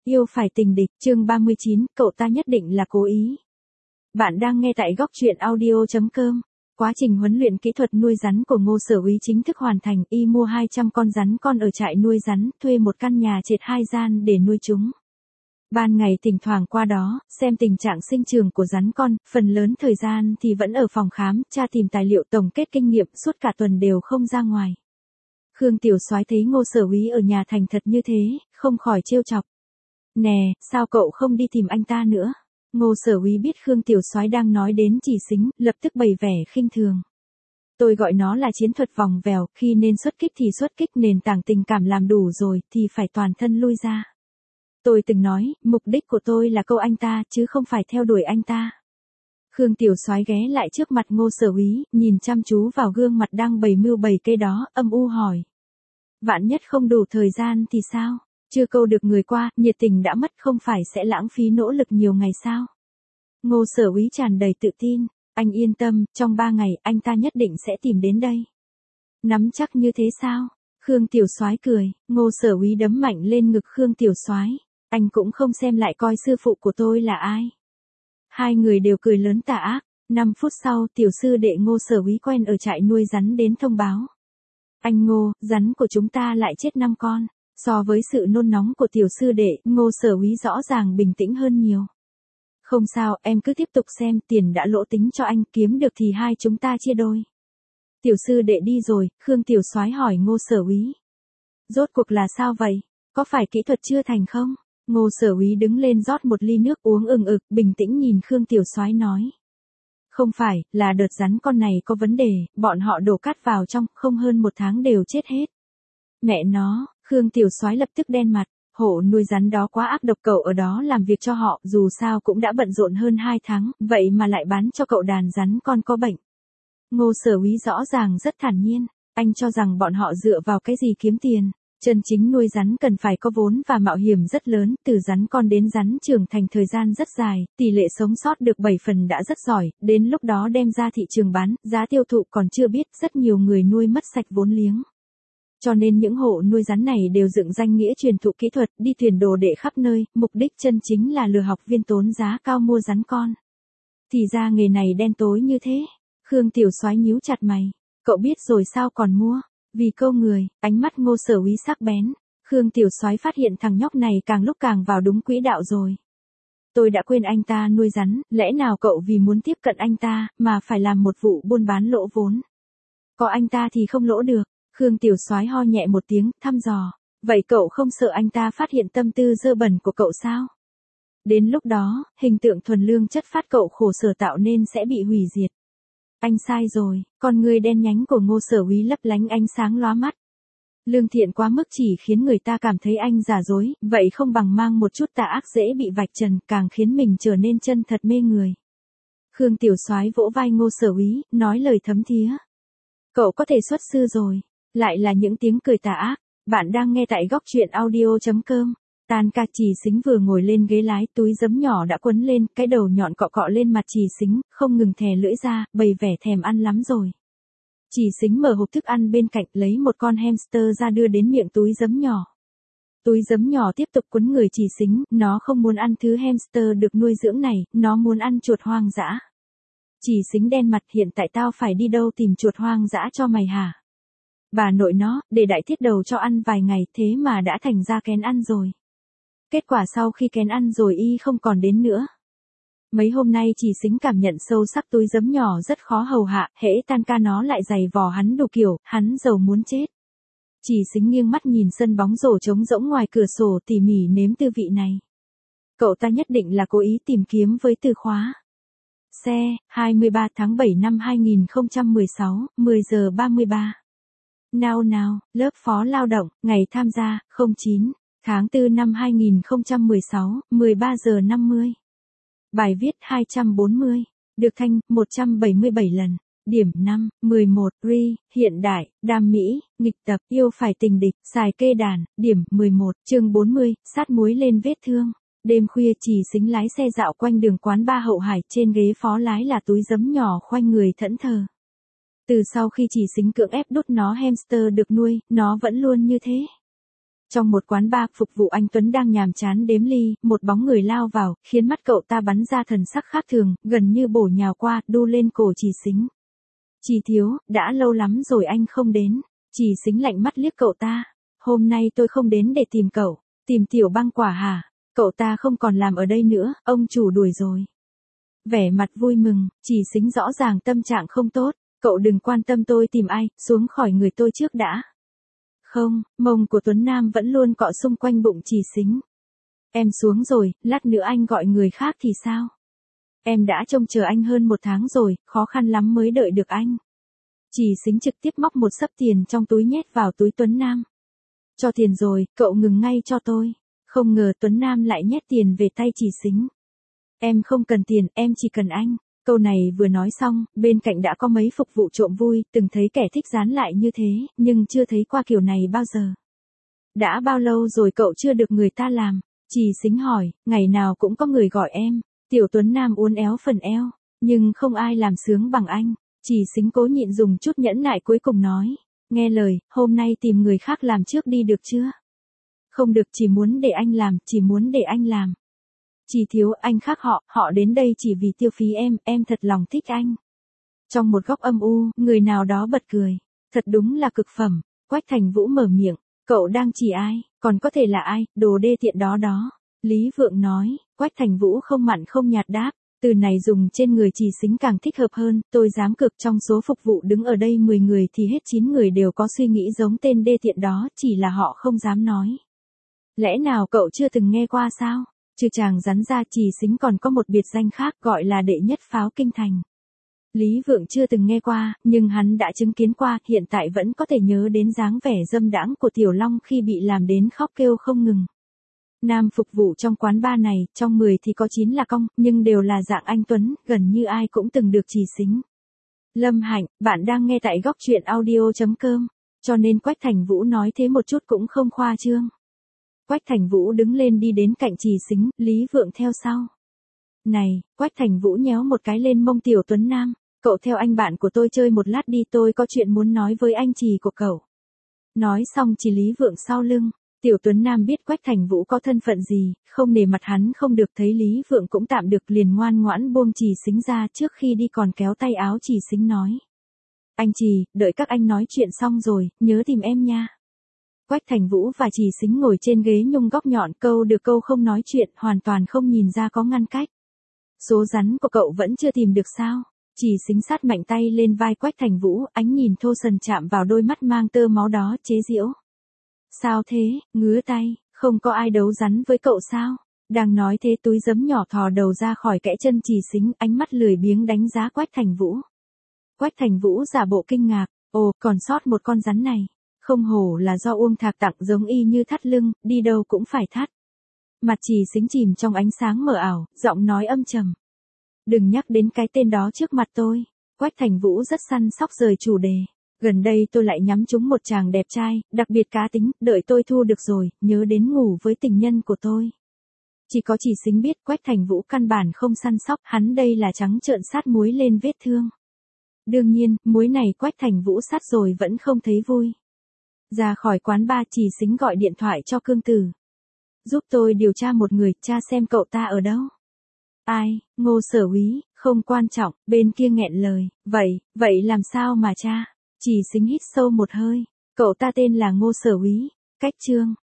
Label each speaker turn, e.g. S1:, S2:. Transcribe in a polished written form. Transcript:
S1: Yêu phải tình địch, chương 39, cậu ta nhất định là cố ý. Bạn đang nghe tại góc truyện audio.com. Quá trình huấn luyện kỹ thuật nuôi rắn của Ngô Sở Úy chính thức hoàn thành, y mua 200 con rắn con ở trại nuôi rắn, thuê một căn nhà trệt 2 gian để nuôi chúng. Ban ngày thỉnh thoảng qua đó, xem tình trạng sinh trưởng của rắn con, phần lớn thời gian thì vẫn ở phòng khám, tra tìm tài liệu tổng kết kinh nghiệm, suốt cả tuần đều không ra ngoài. Khương Tiểu Soái thấy Ngô Sở Úy ở nhà thành thật như thế, không khỏi trêu chọc. Nè, sao cậu không đi tìm anh ta nữa? Ngô Sở Úy biết Khương Tiểu Soái đang nói đến Chỉ Sính, lập tức bày vẻ khinh thường. Tôi gọi nó là chiến thuật vòng vèo, khi nên xuất kích thì xuất kích, nền tảng tình cảm làm đủ rồi thì phải toàn thân lui ra. Tôi từng nói, mục đích của tôi là câu anh ta chứ không phải theo đuổi anh ta. Khương Tiểu Soái ghé lại trước mặt Ngô Sở Úy, nhìn chăm chú vào gương mặt đang bày mưu bày kế đó, âm u hỏi. Vạn nhất không đủ thời gian thì sao? Chưa câu được người qua, nhiệt tình đã mất, không phải sẽ lãng phí nỗ lực nhiều ngày sao? Ngô Sở Úy tràn đầy tự tin, anh yên tâm, trong 3 ngày, anh ta nhất định sẽ tìm đến đây. Nắm chắc như thế sao? Khương Tiểu Soái cười, Ngô Sở Úy đấm mạnh lên ngực Khương Tiểu Soái, anh cũng không xem lại coi sư phụ của tôi là ai. Hai người đều cười lớn tà ác. 5 phút sau, tiểu sư đệ Ngô Sở Úy quen ở trại nuôi rắn đến thông báo. Anh Ngô, rắn của chúng ta lại chết 5 con. So với sự nôn nóng của tiểu sư đệ, Ngô Sở Úy rõ ràng bình tĩnh hơn nhiều. Không sao, em cứ tiếp tục xem, tiền đã lỗ tính cho anh, kiếm được thì hai chúng ta chia đôi. Tiểu sư đệ đi rồi, Khương Tiểu Soái hỏi Ngô Sở Úy. Rốt cuộc là sao vậy? Có phải kỹ thuật chưa thành không? Ngô Sở Úy đứng lên rót một ly nước uống ừng ực, bình tĩnh nhìn Khương Tiểu Soái nói. Không phải, là đợt rắn con này có vấn đề, bọn họ đổ cát vào trong, không hơn 1 tháng đều chết hết. Mẹ nó, Khương Tiểu Soái lập tức đen mặt, hộ nuôi rắn đó quá ác độc, cậu ở đó làm việc cho họ, dù sao cũng đã bận rộn hơn 2 tháng, vậy mà lại bán cho cậu đàn rắn con có bệnh. Ngô Sở Úy rõ ràng rất thản nhiên, anh cho rằng bọn họ dựa vào cái gì kiếm tiền. Chân chính nuôi rắn cần phải có vốn và mạo hiểm rất lớn, từ rắn con đến rắn trưởng thành thời gian rất dài, tỷ lệ sống sót được 7 phần đã rất giỏi, đến lúc đó đem ra thị trường bán, giá tiêu thụ còn chưa biết, rất nhiều người nuôi mất sạch vốn liếng. Cho nên những hộ nuôi rắn này đều dựng danh nghĩa truyền thụ kỹ thuật, đi thuyền đồ đệ khắp nơi, mục đích chân chính là lừa học viên tốn giá cao mua rắn con. Thì ra nghề này đen tối như thế. Khương Tiểu Soái nhíu chặt mày. Cậu biết rồi sao còn mua? Vì câu người, ánh mắt Ngô Sở Úy sắc bén. Khương Tiểu Soái phát hiện thằng nhóc này càng lúc càng vào đúng quỹ đạo rồi. Tôi đã quên anh ta nuôi rắn, lẽ nào cậu vì muốn tiếp cận anh ta, mà phải làm một vụ buôn bán lỗ vốn? Có anh ta thì không lỗ được. Khương Tiểu Soái ho nhẹ một tiếng, thăm dò. Vậy cậu không sợ anh ta phát hiện tâm tư dơ bẩn của cậu sao? Đến lúc đó, hình tượng thuần lương chất phát cậu khổ sở tạo nên sẽ bị hủy diệt. Anh sai rồi, con người đen nhánh của Ngô Sở Úy lấp lánh ánh sáng lóa mắt. Lương thiện quá mức chỉ khiến người ta cảm thấy anh giả dối, vậy không bằng mang một chút tà ác dễ bị vạch trần, càng khiến mình trở nên chân thật mê người. Khương Tiểu Soái vỗ vai Ngô Sở Úy, nói lời thấm thía. Cậu có thể xuất sư rồi. Lại là những tiếng cười tà ác. Bạn đang nghe tại góc truyện audio.com. Tan ca, Chỉ Sính vừa ngồi lên ghế lái, túi giấm nhỏ đã quấn lên, cái đầu nhọn cọ cọ lên mặt Chỉ Sính, không ngừng thè lưỡi ra, bày vẻ thèm ăn lắm rồi. Chỉ Sính mở hộp thức ăn bên cạnh, lấy một con hamster ra đưa đến miệng túi giấm nhỏ. Túi giấm nhỏ tiếp tục quấn người Chỉ Sính, nó không muốn ăn thứ hamster được nuôi dưỡng này, nó muốn ăn chuột hoang dã. Chỉ Sính đen mặt, hiện tại tao phải đi đâu tìm chuột hoang dã cho mày hả? Bà nội nó, để đại thiết đầu cho ăn vài ngày, thế mà đã thành ra kén ăn rồi. Kết quả sau khi kén ăn rồi y không còn đến nữa. Mấy hôm nay Chỉ Sính cảm nhận sâu sắc túi giấm nhỏ rất khó hầu hạ, hễ tan ca nó lại giày vò hắn đủ kiểu, hắn giàu muốn chết. Chỉ Sính nghiêng mắt nhìn sân bóng rổ trống rỗng ngoài cửa sổ, tỉ mỉ nếm tư vị này. Cậu ta nhất định là cố ý tìm kiếm với từ khóa. Xe, 23 tháng 7 năm 2016, 10 giờ 33. Nào, lớp phó lao động, ngày tham gia, 09, tháng 4 năm 2016, 13 giờ 50. Bài viết 240, được thanh, 177 lần. Điểm 5, 11, hiện đại, đam mỹ, nghịch tập, yêu phải tình địch, xài kê đàn. Điểm 11, chương 40, sát muối lên vết thương. Đêm khuya Chỉ Sính lái xe dạo quanh đường quán ba Hậu Hải, trên ghế phó lái là túi giấm nhỏ khoanh người thẫn thờ. Từ sau khi Chỉ Sính cưỡng ép đút nó hamster được nuôi, nó vẫn luôn như thế. Trong một quán bar, phục vụ anh Tuấn đang nhàm chán đếm ly, một bóng người lao vào, khiến mắt cậu ta bắn ra thần sắc khác thường, gần như bổ nhào qua, đu lên cổ Trì Xính. Trì thiếu, đã lâu lắm rồi anh không đến. Trì Xính lạnh mắt liếc cậu ta. Hôm nay tôi không đến để tìm cậu, tìm Tiểu Băng Quả hả? Cậu ta không còn làm ở đây nữa, ông chủ đuổi rồi. Vẻ mặt vui mừng, Trì Xính rõ ràng tâm trạng không tốt. Cậu đừng quan tâm tôi tìm ai, xuống khỏi người tôi trước đã. Không, mông của Tuấn Nam vẫn luôn cọ xung quanh bụng Trì Xính. Em xuống rồi, lát nữa anh gọi người khác thì sao? Em đã trông chờ anh hơn 1 tháng rồi, khó khăn lắm mới đợi được anh. Trì Xính trực tiếp móc một xấp tiền trong túi nhét vào túi Tuấn Nam. Cho tiền rồi, cậu ngừng ngay cho tôi. Không ngờ Tuấn Nam lại nhét tiền về tay Trì Xính. Em không cần tiền, em chỉ cần anh. Câu này vừa nói xong, bên cạnh đã có mấy phục vụ trộm vui, từng thấy kẻ thích dán lại như thế, nhưng chưa thấy qua kiểu này bao giờ. Đã bao lâu rồi cậu chưa được người ta làm? Trì Xính hỏi, ngày nào cũng có người gọi em. Tiểu Tuấn Nam uốn éo phần eo, nhưng không ai làm sướng bằng anh. Trì Xính cố nhịn dùng chút nhẫn nại cuối cùng nói, nghe lời, hôm nay tìm người khác làm trước đi được chưa? Không được, chỉ muốn để anh làm, chỉ muốn để anh làm. Trì thiếu, anh khác họ, họ đến đây chỉ vì tiêu phí em thật lòng thích anh. Trong một góc âm u, người nào đó bật cười. Thật đúng là cực phẩm. Quách Thành Vũ mở miệng, cậu đang chỉ ai, còn có thể là ai, đồ đê tiện đó đó. Lý Vượng nói, Quách Thành Vũ không mặn không nhạt đáp, từ này dùng trên người Trì Xính càng thích hợp hơn, tôi dám cược trong số phục vụ đứng ở đây 10 người thì hết 9 người đều có suy nghĩ giống tên đê tiện đó, chỉ là họ không dám nói. Lẽ nào cậu chưa từng nghe qua sao? Trừ chàng rắn ra, Trì Xính còn có một biệt danh khác gọi là đệ nhất pháo kinh thành. Lý Vượng chưa từng nghe qua, nhưng hắn đã chứng kiến qua, hiện tại vẫn có thể nhớ đến dáng vẻ dâm đãng của Tiểu Long khi bị làm đến khóc kêu không ngừng. Nam phục vụ trong quán bar này, trong 10 thì có 9 là cong, nhưng đều là dạng anh Tuấn, gần như ai cũng từng được Trì Xính. Lâm Hạnh, bạn đang nghe tại góc truyện audio.com, cho nên Quách Thành Vũ nói thế một chút cũng không khoa trương. Quách Thành Vũ đứng lên đi đến cạnh Trì Xính, Lý Vượng theo sau. Này, Quách Thành Vũ nhéo một cái lên mông Tiểu Tuấn Nam, cậu theo anh bạn của tôi chơi một lát đi, tôi có chuyện muốn nói với anh Trì của cậu. Nói xong chỉ Lý Vượng sau lưng, Tiểu Tuấn Nam biết Quách Thành Vũ có thân phận gì, không để mặt hắn không được, thấy Lý Vượng cũng tạm được liền ngoan ngoãn buông Trì Xính ra, trước khi đi còn kéo tay áo Trì Xính nói. Anh Trì, đợi các anh nói chuyện xong rồi, nhớ tìm em nha. Quách Thành Vũ và Trì Xính ngồi trên ghế nhung góc nhọn, câu được câu không nói chuyện, hoàn toàn không nhìn ra có ngăn cách. Số rắn của cậu vẫn chưa tìm được sao? Trì Xính sát mạnh tay lên vai Quách Thành Vũ, ánh nhìn thô sần chạm vào đôi mắt mang tơ máu đó, chế giễu. Sao thế, ngứa tay, không có ai đấu rắn với cậu sao? Đang nói thế túi giấm nhỏ thò đầu ra khỏi kẽ chân Trì Xính, ánh mắt lười biếng đánh giá Quách Thành Vũ. Quách Thành Vũ giả bộ kinh ngạc, ồ, còn sót một con rắn này. Không hổ là do Uông Thạc tặng, giống y như thắt lưng, đi đâu cũng phải thắt. Mặt Trì Xính chìm trong ánh sáng mờ ảo, giọng nói âm trầm. Đừng nhắc đến cái tên đó trước mặt tôi. Quách Thành Vũ rất săn sóc rời chủ đề. Gần đây tôi lại nhắm trúng một chàng đẹp trai, đặc biệt cá tính, đợi tôi thu được rồi, nhớ đến ngủ với tình nhân của tôi. Chỉ có Trì Xính biết Quách Thành Vũ căn bản không săn sóc, hắn đây là trắng trợn sát muối lên vết thương. Đương nhiên, muối này Quách Thành Vũ sát rồi vẫn không thấy vui. Ra khỏi quán bar, Trì Xính gọi điện thoại cho Cương Tử. Giúp tôi điều tra một người, tra xem cậu ta ở đâu. Ai, Ngô Sở Úy, không quan trọng, bên kia nghẹn lời, vậy làm sao mà tra? Trì Xính hít sâu một hơi, cậu ta tên là Ngô Sở Úy, cách chương.